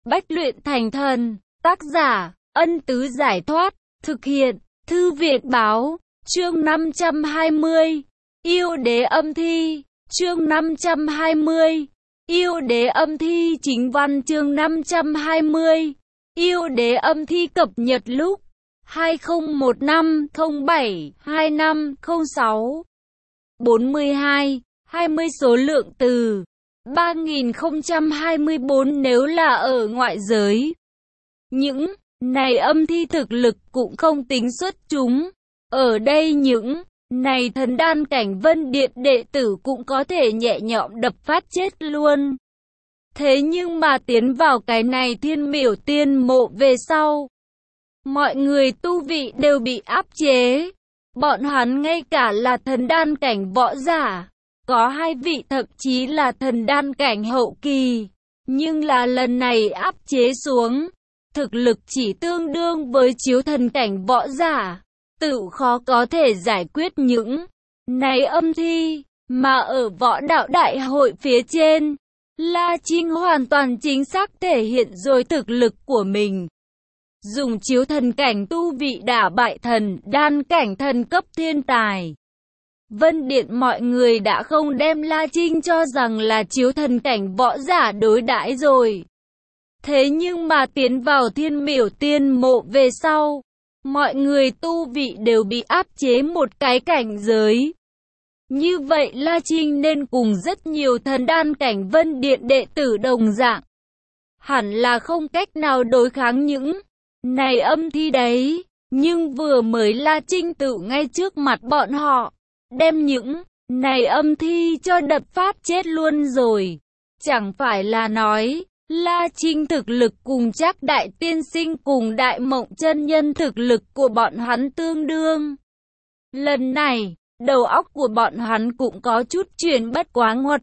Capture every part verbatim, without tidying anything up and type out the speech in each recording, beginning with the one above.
Bách luyện thành thần. Tác giả, Ân Tứ Giải Thoát. Thực hiện, Thư viện báo. Chương năm trăm hai mươi. Yêu đế âm thi. Chương năm trăm hai mươi. Yêu đế âm thi chính văn. Chương năm trăm hai mươi. Yêu đế âm thi cập nhật lúc hai không một năm không bảy hai năm không sáu. bốn mươi hai, hai mươi số lượng từ ba nghìn không trăm hai mươi bốn nếu là ở ngoại giới. Những này âm thi thực lực cũng không tính xuất chúng. Ở đây những này thần đan cảnh Vân Điện đệ tử cũng có thể nhẹ nhõm đập phát chết luôn. Thế nhưng mà tiến vào cái này Thiên Miểu Tiên Mộ về sau, mọi người tu vị đều bị áp chế. Bọn hắn ngay cả là thần đan cảnh võ giả, có hai vị thậm chí là thần đan cảnh hậu kỳ. Nhưng là lần này áp chế xuống, thực lực chỉ tương đương với chiếu thần cảnh võ giả, tự khó có thể giải quyết những này âm thi. Mà ở võ đạo đại hội phía trên, La Trinh hoàn toàn chính xác thể hiện rồi thực lực của mình. Dùng chiếu thần cảnh tu vị đả bại thần đan cảnh thần cấp thiên tài. Vân Điện mọi người đã không đem La Trinh cho rằng là chiếu thần cảnh võ giả đối đãi rồi. Thế nhưng mà tiến vào Thiên Miểu Tiên Mộ về sau, mọi người tu vị đều bị áp chế một cái cảnh giới. Như vậy La Trinh nên cùng rất nhiều thần đan cảnh Vân Điện đệ tử đồng dạng, hẳn là không cách nào đối kháng những này âm thi đấy. Nhưng vừa mới La Trinh tự ngay trước mặt bọn họ, đem những này âm thi cho đập phát chết luôn rồi. Chẳng phải là nói La Trinh thực lực cùng Trác Đại Tiên Sinh cùng Đại Mộng Chân Nhân thực lực của bọn hắn tương đương. Lần này, đầu óc của bọn hắn cũng có chút chuyển bất quá ngoặt.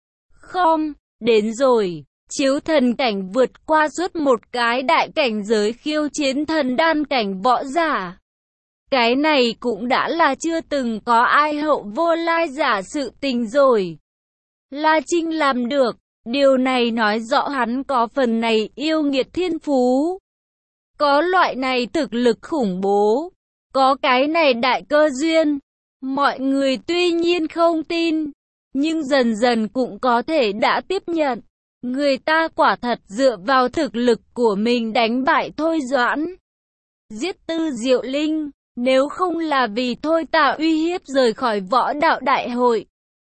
Không, đến rồi, chiếu thần cảnh vượt qua suốt một cái đại cảnh giới khiêu chiến thần đan cảnh võ giả. Cái này cũng đã là chưa từng có ai hậu vô lai giả sự tình rồi. La Trinh làm được, điều này nói rõ hắn có phần này yêu nghiệt thiên phú. Có loại này thực lực khủng bố, có cái này đại cơ duyên. Mọi người tuy nhiên không tin, nhưng dần dần cũng có thể đã tiếp nhận. Người ta quả thật dựa vào thực lực của mình đánh bại Thôi Doãn, giết Tư Diệu Linh. Nếu không là vì Thôi Tà uy hiếp rời khỏi võ đạo đại hội,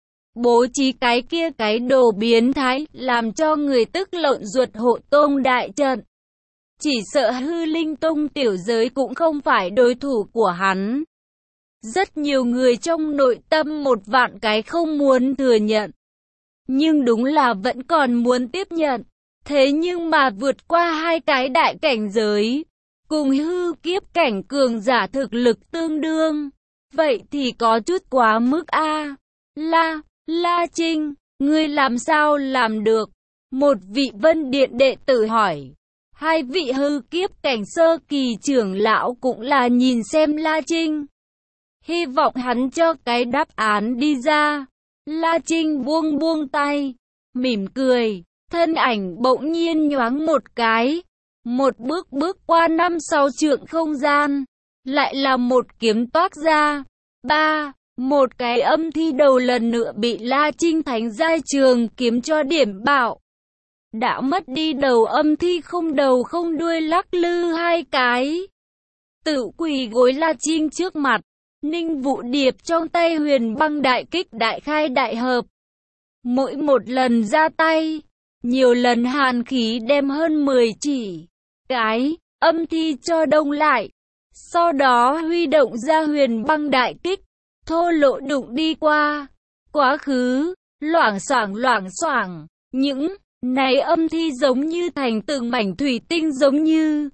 bố trí cái kia cái đồ biến thái, làm cho người tức lộn ruột Hộ Tông đại trận, chỉ sợ Hư Linh Tông tiểu giới cũng không phải đối thủ của hắn. Rất nhiều người trong nội tâm một vạn cái không muốn thừa nhận, nhưng đúng là vẫn còn muốn tiếp nhận. Thế nhưng mà vượt qua hai cái đại cảnh giới, cùng hư kiếp cảnh cường giả thực lực tương đương, vậy thì có chút quá mức a. À. La, La Trinh, ngươi làm sao làm được? Một vị Vân Điện đệ tử hỏi. Hai vị hư kiếp cảnh sơ kỳ trưởng lão cũng là nhìn xem La Trinh, hy vọng hắn cho cái đáp án đi ra. La Trinh buông buông tay, mỉm cười, thân ảnh bỗng nhiên nhoáng một cái, một bước bước qua năm sáu trượng không gian, lại là một kiếm toát ra. Ba, một cái âm thi đầu lần nữa bị La Trinh thánh giai trường kiếm cho điểm bạo. Đã mất đi đầu âm thi không đầu không đuôi lắc lư hai cái, tự quỳ gối La Trinh trước mặt. Ninh Vũ Điệp trong tay Huyền Băng Đại Kích đại khai đại hợp, mỗi một lần ra tay, nhiều lần hàn khí đem hơn mười chỉ cái âm thi cho đông lại. Sau đó huy động ra Huyền Băng Đại Kích, thô lỗ đụng đi qua quá khứ, loảng xoảng loảng xoảng. Những này âm thi giống như thành từng mảnh thủy tinh, giống như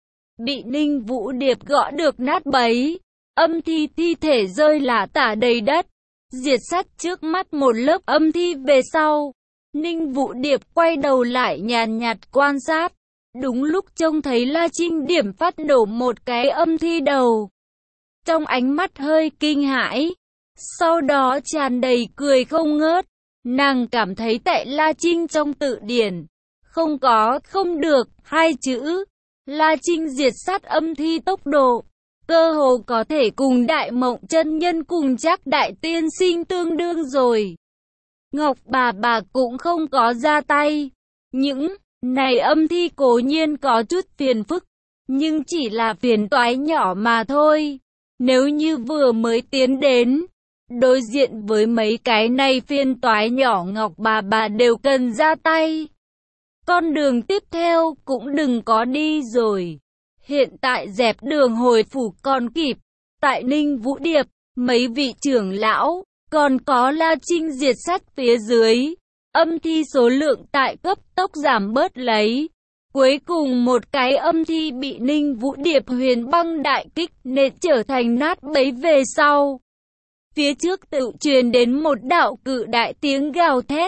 bị Ninh Vũ Điệp gõ được nát bấy. Âm thi thi thể rơi lả tả đầy đất, diệt sát trước mắt một lớp âm thi về sau. Ninh Vũ Điệp quay đầu lại nhàn nhạt quan sát, đúng lúc trông thấy La Trinh điểm phát nổ một cái âm thi đầu. Trong ánh mắt hơi kinh hãi, sau đó tràn đầy cười không ngớt. Nàng cảm thấy tại La Trinh trong tự điển, Không có, không được, hai chữ. La Trinh diệt sát âm thi tốc độ, cơ hồ có thể cùng Đại Mộng chân nhân cùng Trác đại tiên sinh tương đương rồi. Ngọc bà bà cũng không có ra tay. Những này âm thi cố nhiên có chút phiền phức, nhưng chỉ là phiền toái nhỏ mà thôi. Nếu như vừa mới tiến đến, đối diện với mấy cái này phiền toái nhỏ, Ngọc bà bà đều cần ra tay. Con đường tiếp theo cũng đừng có đi rồi. Hiện tại dẹp đường hồi phủ còn kịp. Tại Ninh Vũ Điệp, mấy vị trưởng lão, còn có La Trinh diệt sát phía dưới, âm thi số lượng tại cấp tốc giảm bớt lấy. Cuối cùng một cái âm thi bị Ninh Vũ Điệp huyền băng đại kích nện trở thành nát bấy về sau. Phía trước tự truyền đến một đạo cự đại tiếng gào thét.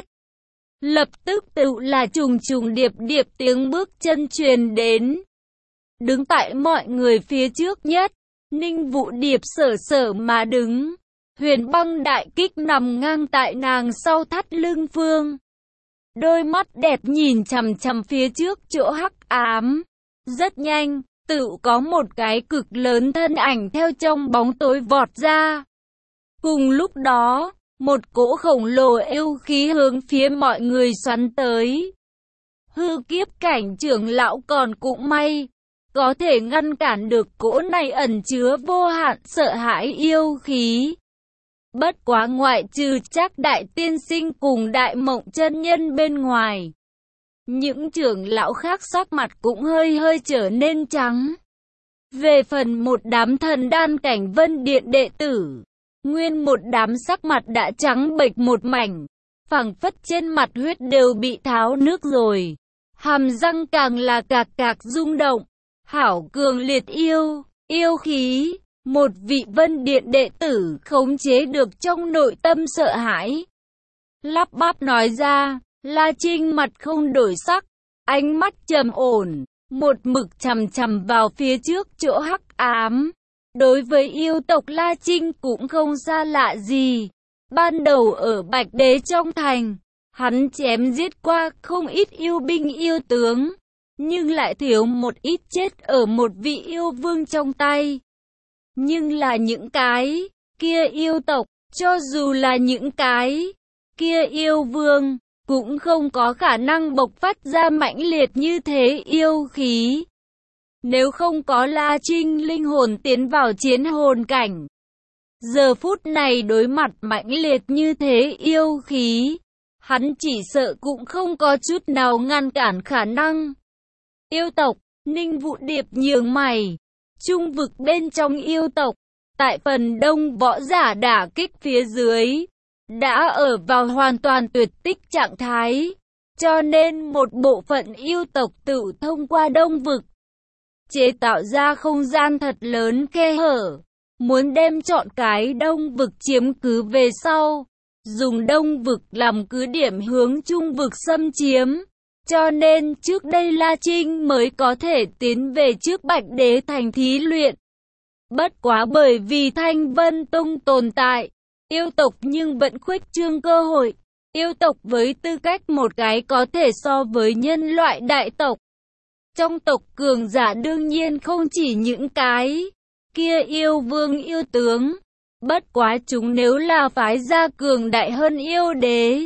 Lập tức tự là trùng trùng điệp điệp tiếng bước chân truyền đến. Đứng tại mọi người phía trước nhất, Ninh Vũ Điệp sở sở mà đứng. Huyền băng đại kích nằm ngang tại nàng sau thắt lưng phương. Đôi mắt đẹp nhìn chằm chằm phía trước chỗ hắc ám. Rất nhanh, tự có một cái cực lớn thân ảnh theo trong bóng tối vọt ra. Cùng lúc đó, một cỗ khổng lồ yêu khí hướng phía mọi người xoắn tới. Hư kiếp cảnh trưởng lão còn cũng may, có thể ngăn cản được cỗ này ẩn chứa vô hạn sợ hãi yêu khí. Bất quá ngoại trừ Trác đại tiên sinh cùng Đại Mộng chân nhân bên ngoài, những trưởng lão khác sắc mặt cũng hơi hơi trở nên trắng. Về phần một đám thần đan cảnh Vân Điện đệ tử, nguyên một đám sắc mặt đã trắng bệch một mảnh, phảng phất trên mặt huyết đều bị tháo nước rồi, hàm răng càng là cạc cạc rung động. Hảo cường liệt yêu, yêu khí, một vị Vân Điện đệ tử khống chế được trong nội tâm sợ hãi. Lắp bắp nói ra, La Trinh mặt không đổi sắc, ánh mắt trầm ổn, một mực chằm chằm vào phía trước chỗ hắc ám. Đối với yêu tộc La Trinh cũng không xa lạ gì. Ban đầu ở Bạch Đế trong thành, hắn chém giết qua không ít yêu binh yêu tướng, nhưng lại thiếu một ít chết ở một vị yêu vương trong tay. Nhưng là những cái kia yêu tộc, cho dù là những cái kia yêu vương, cũng không có khả năng bộc phát ra mãnh liệt như thế yêu khí. Nếu không có La Trinh linh hồn tiến vào chiến hồn cảnh, giờ phút này đối mặt mãnh liệt như thế yêu khí, hắn chỉ sợ cũng không có chút nào ngăn cản khả năng. Yêu tộc, Ninh Vũ Điệp nhướng mày. Trung vực bên trong yêu tộc, tại phần đông võ giả đả kích phía dưới, đã ở vào hoàn toàn tuyệt tích trạng thái. Cho nên một bộ phận yêu tộc tự thông qua đông vực, chế tạo ra không gian thật lớn khe hở, muốn đem trọn cái đông vực chiếm cứ về sau, dùng đông vực làm cứ điểm hướng trung vực xâm chiếm. Cho nên trước đây La Trinh mới có thể tiến về trước Bạch Đế thành thí luyện. Bất quá bởi vì Thanh Vân Tông tồn tại, yêu tộc nhưng vẫn khuếch trương cơ hội. Yêu tộc với tư cách một cái có thể so với nhân loại đại tộc. Trong tộc cường giả đương nhiên không chỉ những cái kia yêu vương yêu tướng. Bất quá chúng nếu là phái gia cường đại hơn yêu đế,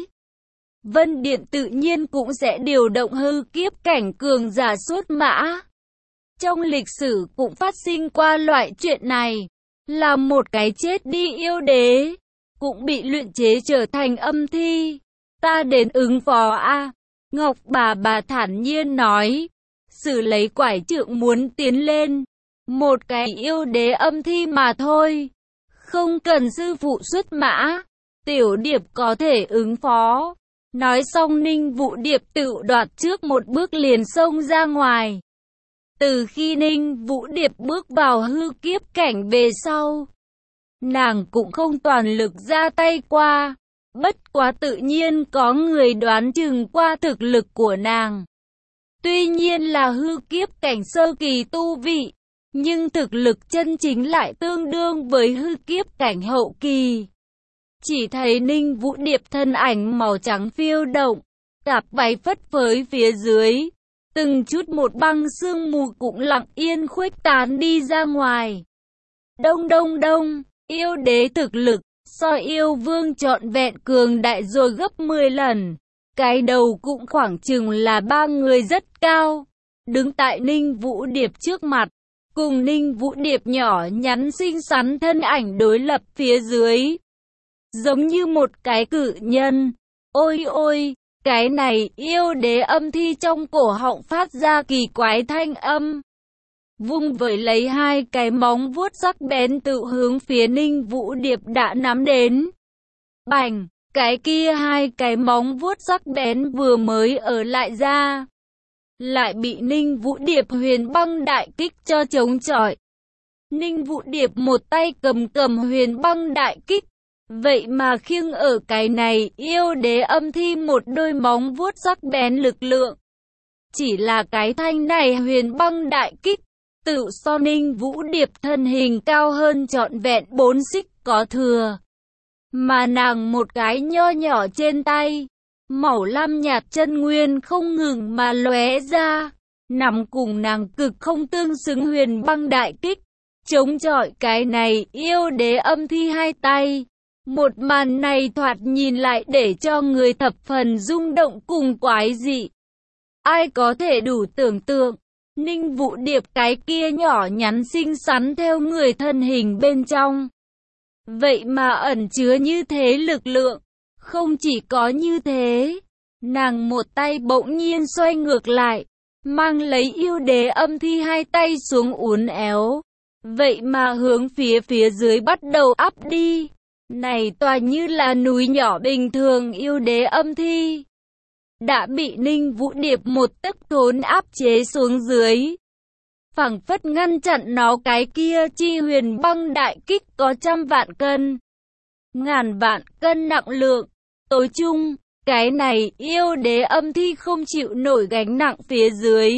Vân Điện tự nhiên cũng sẽ điều động hư kiếp cảnh cường giả xuất mã. Trong lịch sử cũng phát sinh qua loại chuyện này, là một cái chết đi yêu đế, cũng bị luyện chế trở thành âm thi. Ta đến ứng phó a. Ngọc bà bà thản nhiên nói, sử lấy quải trượng muốn tiến lên. Một cái yêu đế âm thi mà thôi, không cần sư phụ xuất mã, tiểu điệp có thể ứng phó. Nói xong Ninh Vũ Điệp tự đoạt trước một bước liền xông ra ngoài. Từ khi Ninh Vũ Điệp bước vào hư kiếp cảnh về sau, nàng cũng không toàn lực ra tay qua. Bất quá tự nhiên có người đoán chừng qua thực lực của nàng. Tuy nhiên là hư kiếp cảnh sơ kỳ tu vị, nhưng thực lực chân chính lại tương đương với hư kiếp cảnh hậu kỳ. Chỉ thấy Ninh Vũ Điệp thân ảnh màu trắng phiêu động, Tạp váy phất phới phía dưới, từng chút một băng sương mù cũng lặng yên khuếch tán đi ra ngoài. Đông đông đông, yêu đế thực lực, so yêu vương trọn vẹn cường đại rồi gấp mười lần. Cái đầu cũng khoảng chừng là ba người rất cao, đứng tại Ninh Vũ Điệp trước mặt, cùng Ninh Vũ Điệp nhỏ nhắn xinh xắn thân ảnh đối lập phía dưới. Giống như một cái cự nhân. Ôi ôi, cái này yêu đế âm thi trong cổ họng phát ra kỳ quái thanh âm. Vung vẩy lấy hai cái móng vuốt sắc bén tự hướng phía Ninh Vũ Điệp đã nắm đến. Bành, cái kia hai cái móng vuốt sắc bén vừa mới ở lại ra, lại bị Ninh Vũ Điệp huyền băng đại kích cho chống chọi. Ninh Vũ Điệp một tay cầm cầm huyền băng đại kích, vậy mà khiêng ở cái này yêu đế âm thi một đôi móng vuốt sắc bén lực lượng. Chỉ là cái thanh này huyền băng đại kích, tự so Ninh Vũ Điệp thân hình cao hơn trọn vẹn bốn xích có thừa. Mà nàng một cái nho nhỏ trên tay, màu lam nhạt chân nguyên không ngừng mà lóe ra, nằm cùng nàng cực không tương xứng huyền băng đại kích, chống chọi cái này yêu đế âm thi hai tay. Một màn này thoạt nhìn lại để cho người thập phần rung động cùng quái dị. Ai có thể đủ tưởng tượng, Ninh Vũ Điệp cái kia nhỏ nhắn xinh xắn theo người thân hình bên trong, vậy mà ẩn chứa như thế lực lượng. Không chỉ có như thế, nàng một tay bỗng nhiên xoay ngược lại, mang lấy yêu đế âm thi hai tay xuống uốn éo, vậy mà hướng phía phía dưới bắt đầu áp đi. Này tòa như là núi nhỏ bình thường yêu đế âm thi đã bị Ninh Vũ Điệp một tức thốn áp chế xuống dưới, phảng phất ngăn chặn nó cái kia chi huyền băng đại kích có trăm vạn cân, ngàn vạn cân nặng lượng. Tối chung, cái này yêu đế âm thi không chịu nổi gánh nặng phía dưới,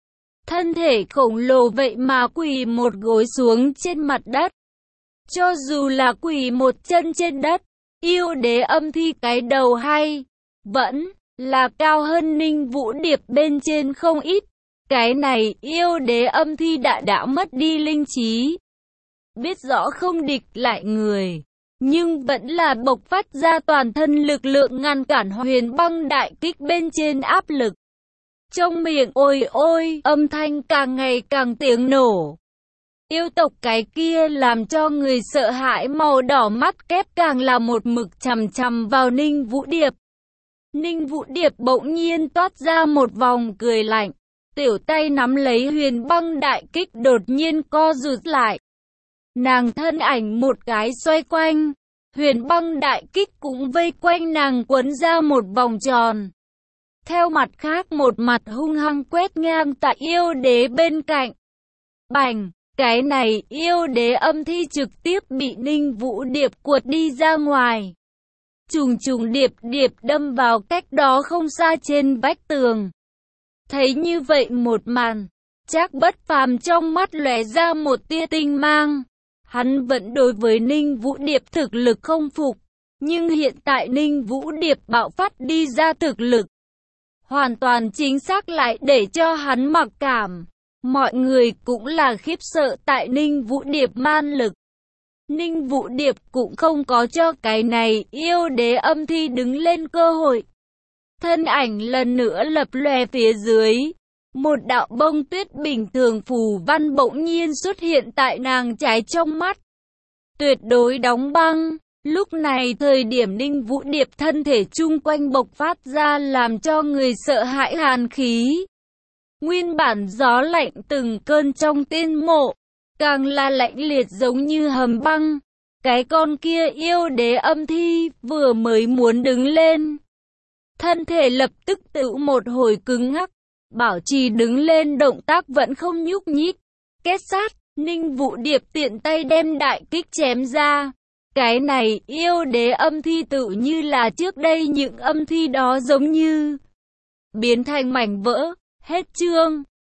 thân thể khổng lồ vậy mà quỳ một gối xuống trên mặt đất. Cho dù là quỳ một chân trên đất, yêu đế âm thi cái đầu hay vẫn là cao hơn Ninh Vũ Điệp bên trên không ít. Cái này yêu đế âm thi đã đã mất đi linh trí, biết rõ không địch lại người, nhưng vẫn là bộc phát ra toàn thân lực lượng ngăn cản huyền băng đại kích bên trên áp lực. Trong miệng ôi ôi, âm thanh càng ngày càng tiếng nổ. Yêu tộc cái kia làm cho người sợ hãi màu đỏ mắt kép càng là một mực chằm chằm vào Ninh Vũ Điệp. Ninh Vũ Điệp bỗng nhiên toát ra một vòng cười lạnh, tiểu tay nắm lấy huyền băng đại kích đột nhiên co rụt lại. Nàng thân ảnh một cái xoay quanh, huyền băng đại kích cũng vây quanh nàng quấn ra một vòng tròn. Theo mặt khác một mặt hung hăng quét ngang tại yêu đế bên cạnh. Bành! Cái này yêu đế âm thi trực tiếp bị Ninh Vũ Điệp cuột đi ra ngoài. Trùng trùng điệp điệp đâm vào cách đó không xa trên vách tường. Thấy như vậy một màn, Trác Bất Phàm trong mắt lóe ra một tia tinh mang. Hắn vẫn đối với Ninh Vũ Điệp thực lực không phục, nhưng hiện tại Ninh Vũ Điệp bạo phát đi ra thực lực, hoàn toàn chính xác lại để cho hắn mặc cảm. Mọi người cũng là khiếp sợ tại Ninh Vũ Điệp man lực. Ninh Vũ Điệp cũng không có cho cái này yêu đế âm thi đứng lên cơ hội. Thân ảnh lần nữa lập lòe phía dưới. Một đạo bông tuyết bình thường phù văn bỗng nhiên xuất hiện tại nàng trái trong mắt. Tuyệt đối đóng băng. Lúc này thời điểm Ninh Vũ Điệp thân thể chung quanh bộc phát ra làm cho người sợ hãi hàn khí. Nguyên bản gió lạnh từng cơn trong tiên mộ, càng là lạnh liệt giống như hầm băng. Cái con kia yêu đế âm thi vừa mới muốn đứng lên, thân thể lập tức tự một hồi cứng ngắc, bảo trì đứng lên động tác vẫn không nhúc nhích. Kết sát, Ninh Vũ Điệp tiện tay đem đại kích chém ra. Cái này yêu đế âm thi tự như là trước đây những âm thi đó giống như biến thành mảnh vỡ. Hết chương.